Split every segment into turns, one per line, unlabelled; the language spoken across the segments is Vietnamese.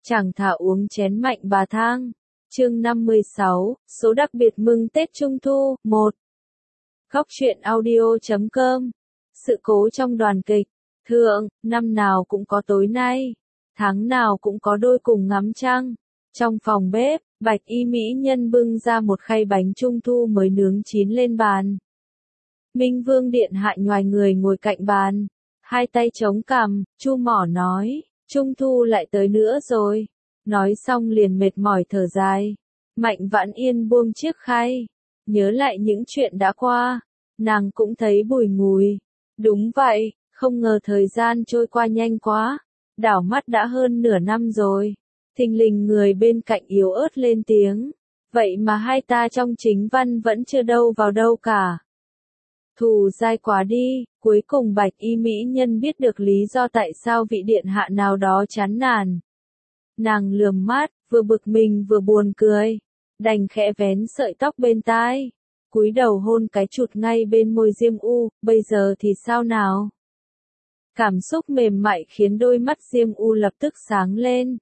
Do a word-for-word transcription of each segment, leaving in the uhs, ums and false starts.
Chẳng thà uống chén mạnh bà thang. Chương năm mươi sáu, số đặc biệt mừng Tết Trung Thu, một. Góc truyện audio chấm com. Sự cố trong đoàn kịch. Thượng, năm nào cũng có tối nay. Tháng nào cũng có đôi cùng ngắm trăng. Trong phòng bếp, Bạch Y mỹ nhân bưng ra một khay bánh Trung Thu mới nướng chín lên bàn. Minh Vương điện hạ nhoài người ngồi cạnh bàn. Hai tay chống cằm, chu mỏ nói, Trung Thu lại tới nữa rồi. Nói xong liền mệt mỏi thở dài. Mạnh Vãn Yên buông chiếc khay. Nhớ lại những chuyện đã qua. Nàng cũng thấy bùi ngùi. Đúng vậy, không ngờ thời gian trôi qua nhanh quá. Đảo mắt đã hơn nửa năm rồi. Thình lình người bên cạnh yếu ớt lên tiếng. Vậy mà hai ta trong chính văn vẫn chưa đâu vào đâu cả. Thù dai quá đi, cuối cùng Bạch Y mỹ nhân biết được lý do tại sao vị điện hạ nào đó chán nản. Nàng lườm mắt, vừa bực mình vừa buồn cười. Đành khẽ vén sợi tóc bên tai. Cúi đầu hôn cái chụt ngay bên môi Diêm U, bây giờ thì sao nào? Cảm xúc mềm mại khiến đôi mắt Diêm U lập tức sáng lên.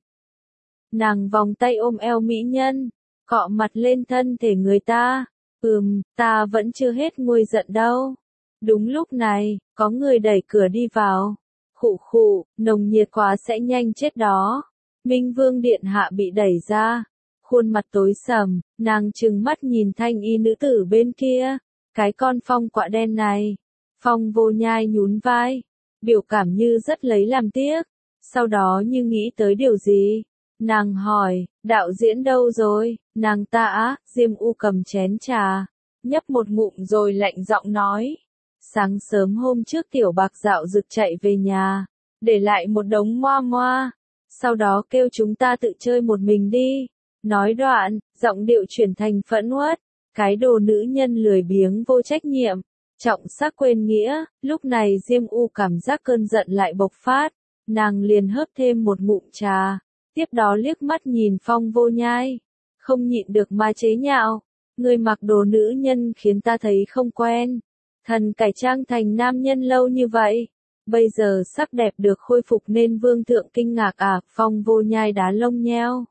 Nàng vòng tay ôm eo mỹ nhân, cọ mặt lên thân thể người ta. Ừm, ta vẫn chưa hết nguôi giận đâu. Đúng lúc này, có người đẩy cửa đi vào. Khụ khụ, nồng nhiệt quá sẽ nhanh chết đó. Minh Vương điện hạ bị đẩy ra. Khuôn mặt tối sầm, nàng trừng mắt nhìn thanh y nữ tử bên kia. Cái con Phong quạ đen này. Phong Vô Nhai nhún vai. Biểu cảm như rất lấy làm tiếc. Sau đó như nghĩ tới điều gì. Nàng hỏi, đạo diễn đâu rồi? Nàng ta á, Diêm U cầm chén trà. Nhấp một ngụm rồi lạnh giọng nói. Sáng sớm hôm trước Tiểu Bạc dạo rực chạy về nhà. Để lại một đống moa moa. Sau đó kêu chúng ta tự chơi một mình đi. Nói đoạn, giọng điệu chuyển thành phẫn uất. Cái đồ nữ nhân lười biếng vô trách nhiệm. Trọng sắc quên nghĩa. Lúc này Diêm U cảm giác cơn giận lại bộc phát. Nàng liền hớp thêm một ngụm trà. Tiếp đó liếc mắt nhìn Phong Vô Nhai. Không nhịn được mà chế nhạo. Người mặc đồ nữ nhân khiến ta thấy không quen. Thần cải trang thành nam nhân lâu như vậy. Bây giờ sắc đẹp được khôi phục nên vương thượng kinh ngạc à? Phong Vô Nhai đá lông nheo.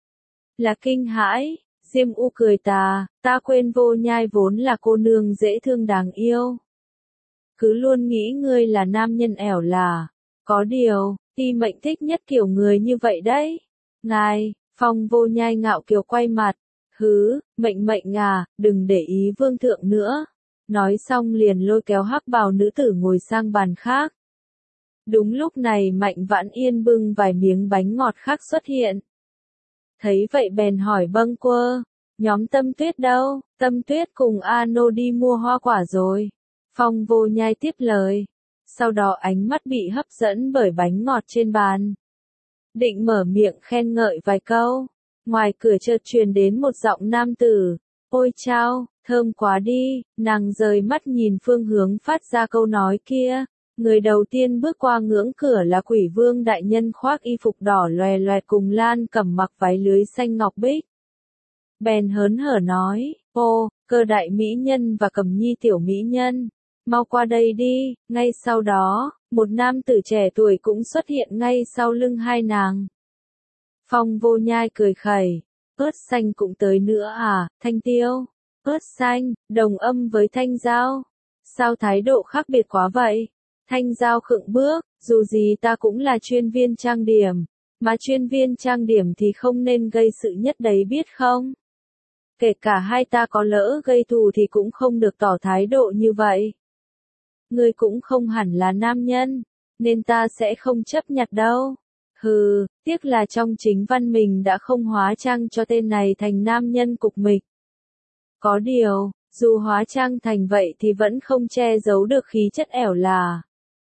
Là kinh hãi. Diêm U cười tà. Ta quên Vô Nhai vốn là cô nương dễ thương đáng yêu. Cứ luôn nghĩ ngươi là nam nhân ẻo là. Có điều, ti mệnh thích nhất kiểu người như vậy đấy. Ngài, Phong Vô Nhai ngạo kiều quay mặt. Hứ, mệnh mệnh à, đừng để ý vương thượng nữa. Nói xong liền lôi kéo hắc bào nữ tử ngồi sang bàn khác. Đúng lúc này Mạnh Vãn Yên bưng vài miếng bánh ngọt khác xuất hiện. Thấy vậy bèn hỏi bâng quơ, nhóm Tâm Tuyết đâu? Tâm Tuyết cùng Ano đi mua hoa quả rồi. Phong Vô Nhai tiếp lời. Sau đó ánh mắt bị hấp dẫn bởi bánh ngọt trên bàn. Định mở miệng khen ngợi vài câu. Ngoài cửa chợt truyền đến một giọng nam tử. Ôi chao, thơm quá đi. Nàng rời mắt nhìn phương hướng phát ra câu nói kia. Người đầu tiên bước qua ngưỡng cửa là Quỷ Vương đại nhân khoác y phục đỏ loè loẹt cùng Lan Cẩm mặc váy lưới xanh ngọc bích. Bèn hớn hở nói, ô, Cơ đại mỹ nhân và Cẩm Nhi tiểu mỹ nhân. Mau qua đây đi. Ngay sau đó, một nam tử trẻ tuổi cũng xuất hiện ngay sau lưng hai nàng. Phong Vô Nhai cười khẩy, ớt xanh cũng tới nữa à? Thanh Tiêu, ớt xanh, đồng âm với Thanh Giao. Sao thái độ khác biệt quá vậy? Thanh Giao khựng bước, dù gì ta cũng là chuyên viên trang điểm, mà chuyên viên trang điểm thì không nên gây sự nhất đấy biết không? Kể cả hai ta có lỡ gây thù thì cũng không được tỏ thái độ như vậy. Ngươi cũng không hẳn là nam nhân, nên ta sẽ không chấp nhận đâu. Hừ, tiếc là trong chính văn mình đã không hóa trang cho tên này thành nam nhân cục mịch. Có điều, dù hóa trang thành vậy thì vẫn không che giấu được khí chất ẻo là.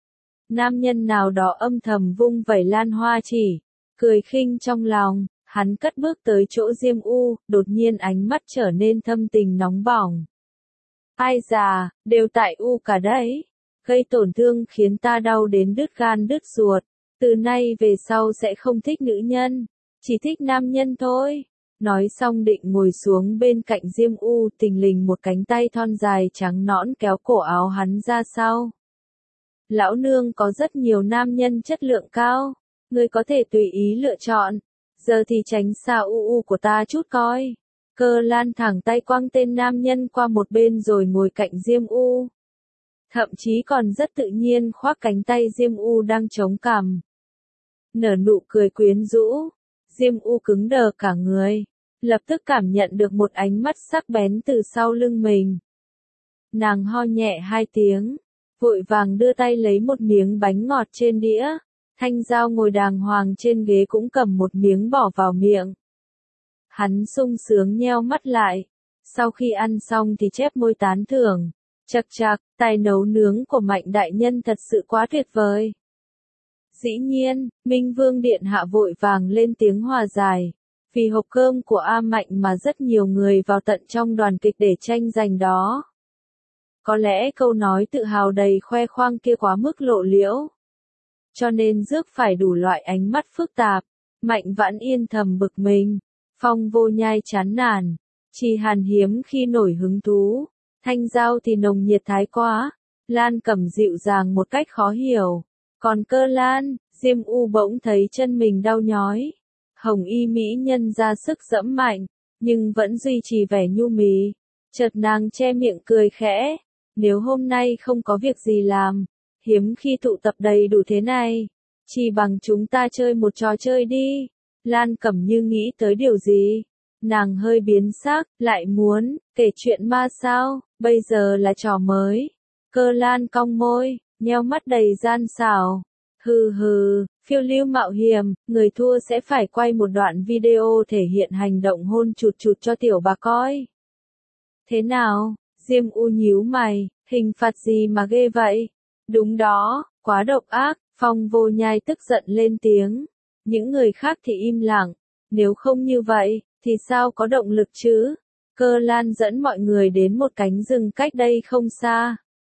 Nam nhân nào đó âm thầm vung vẩy lan hoa chỉ, cười khinh trong lòng, hắn cất bước tới chỗ Diêm U, đột nhiên ánh mắt trở nên thâm tình nóng bỏng. Ai già, đều tại U cả đấy, gây tổn thương khiến ta đau đến đứt gan đứt ruột, từ nay về sau sẽ không thích nữ nhân, chỉ thích nam nhân thôi. Nói xong định ngồi xuống bên cạnh Diêm U, tình lình một cánh tay thon dài trắng nõn kéo cổ áo hắn ra sau. Lão nương có rất nhiều nam nhân chất lượng cao, ngươi có thể tùy ý lựa chọn. Giờ thì tránh xa u u của ta chút coi. Cơ Lan thẳng tay quăng tên nam nhân qua một bên rồi ngồi cạnh Diêm U. Thậm chí còn rất tự nhiên khoác cánh tay Diêm U đang chống cằm. Nở nụ cười quyến rũ. Diêm U cứng đờ cả người. Lập tức cảm nhận được một ánh mắt sắc bén từ sau lưng mình. Nàng ho nhẹ hai tiếng. Vội vàng đưa tay lấy một miếng bánh ngọt trên đĩa. Thanh Giao ngồi đàng hoàng trên ghế cũng cầm một miếng bỏ vào miệng. Hắn sung sướng nheo mắt lại. Sau khi ăn xong thì chép môi tán thưởng. Chậc chậc, tài nấu nướng của Mạnh đại nhân thật sự quá tuyệt vời. Dĩ nhiên, Minh Vương Điện Hạ vội vàng lên tiếng hòa giải. Vì hộp cơm của A Mạnh mà rất nhiều người vào tận trong đoàn kịch để tranh giành đó. Có lẽ câu nói tự hào đầy khoe khoang kia quá mức lộ liễu. Cho nên rước phải đủ loại ánh mắt phức tạp. Mạnh Vãn Yên thầm bực mình. Phong Vô Nhai chán nản. Trì Hàn hiếm khi nổi hứng thú. Thanh Giao thì nồng nhiệt thái quá. Lan Cẩm dịu dàng một cách khó hiểu. Còn Cơ Lan, Diêm U bỗng thấy chân mình đau nhói. Hồng y mỹ nhân ra sức dẫm mạnh, nhưng vẫn duy trì vẻ nhu mì. Chợt nàng che miệng cười khẽ. Nếu hôm nay không có việc gì làm, hiếm khi tụ tập đầy đủ thế này, chỉ bằng chúng ta chơi một trò chơi đi. Lan Cẩm như nghĩ tới điều gì. Nàng hơi biến sắc, lại muốn, kể chuyện ma sao, bây giờ là trò mới. Cơ Lan cong môi, nheo mắt đầy gian xảo. Hừ hừ, phiêu lưu mạo hiểm, người thua sẽ phải quay một đoạn video thể hiện hành động hôn chụt chụt cho tiểu bà coi. Thế nào? Diêm U nhíu mày, hình phạt gì mà ghê vậy? Đúng đó, quá độc ác. Phong Vô Nhai tức giận lên tiếng. Những người khác thì im lặng. Nếu không như vậy, thì sao có động lực chứ? Cơ Lan dẫn mọi người đến một cánh rừng cách đây không xa.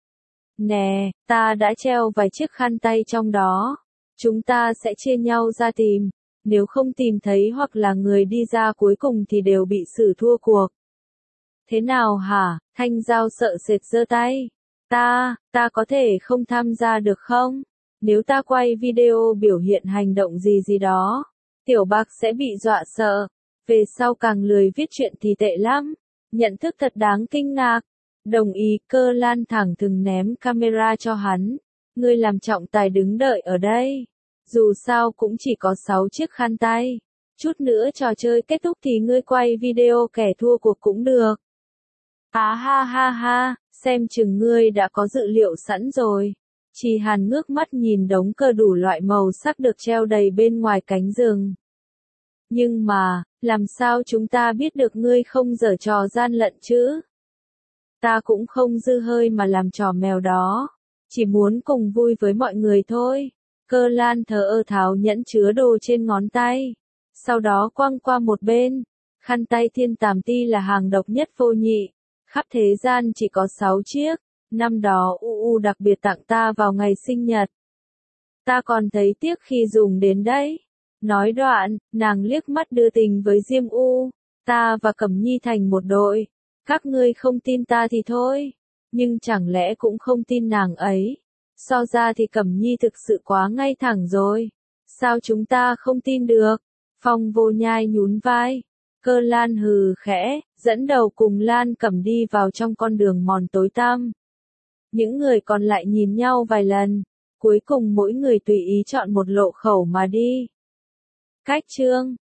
Nè, ta đã treo vài chiếc khăn tay trong đó. Chúng ta sẽ chia nhau ra tìm. Nếu không tìm thấy hoặc là người đi ra cuối cùng thì đều bị xử thua cuộc. Thế nào hả? Thanh Giao sợ sệt giơ tay. Ta, ta có thể không tham gia được không? Nếu ta quay video biểu hiện hành động gì gì đó, Tiểu Bạc sẽ bị dọa sợ. Về sau càng lười viết chuyện thì tệ lắm. Nhận thức thật đáng kinh ngạc. Đồng ý. Cơ Lan thẳng thừng ném camera cho hắn. Ngươi làm trọng tài đứng đợi ở đây. Dù sao cũng chỉ có sáu chiếc khăn tay. Chút nữa trò chơi kết thúc thì ngươi quay video kẻ thua cuộc cũng được. À ha ha ha, xem chừng ngươi đã có dự liệu sẵn rồi. Trì Hàn ngước mắt nhìn đống cờ đủ loại màu sắc được treo đầy bên ngoài cánh rừng. Nhưng mà, làm sao chúng ta biết được ngươi không giở trò gian lận chứ? Ta cũng không dư hơi mà làm trò mèo đó. Chỉ muốn cùng vui với mọi người thôi. Cơ Lan thờ ơ tháo nhẫn chứa đồ trên ngón tay. Sau đó quăng qua một bên. Khăn tay Thiên Tàm Ti là hàng độc nhất vô nhị. Khắp thế gian chỉ có sáu chiếc. Năm đó u u đặc biệt tặng ta vào ngày sinh nhật. Ta còn thấy tiếc khi dùng đến đấy. Nói đoạn, nàng liếc mắt đưa tình với Diêm U. Ta và Cẩm Nhi thành một đội. Các ngươi không tin ta thì thôi. Nhưng chẳng lẽ cũng không tin nàng ấy. So ra thì Cẩm Nhi thực sự quá ngay thẳng rồi. Sao chúng ta không tin được? Phong Vô Nhai nhún vai. Cơ Lan hừ khẽ, dẫn đầu cùng Lan Cẩm đi vào trong con đường mòn tối tăm. Những người còn lại nhìn nhau vài lần. Cuối cùng mỗi người tùy ý chọn một lộ khẩu mà đi. Cách chương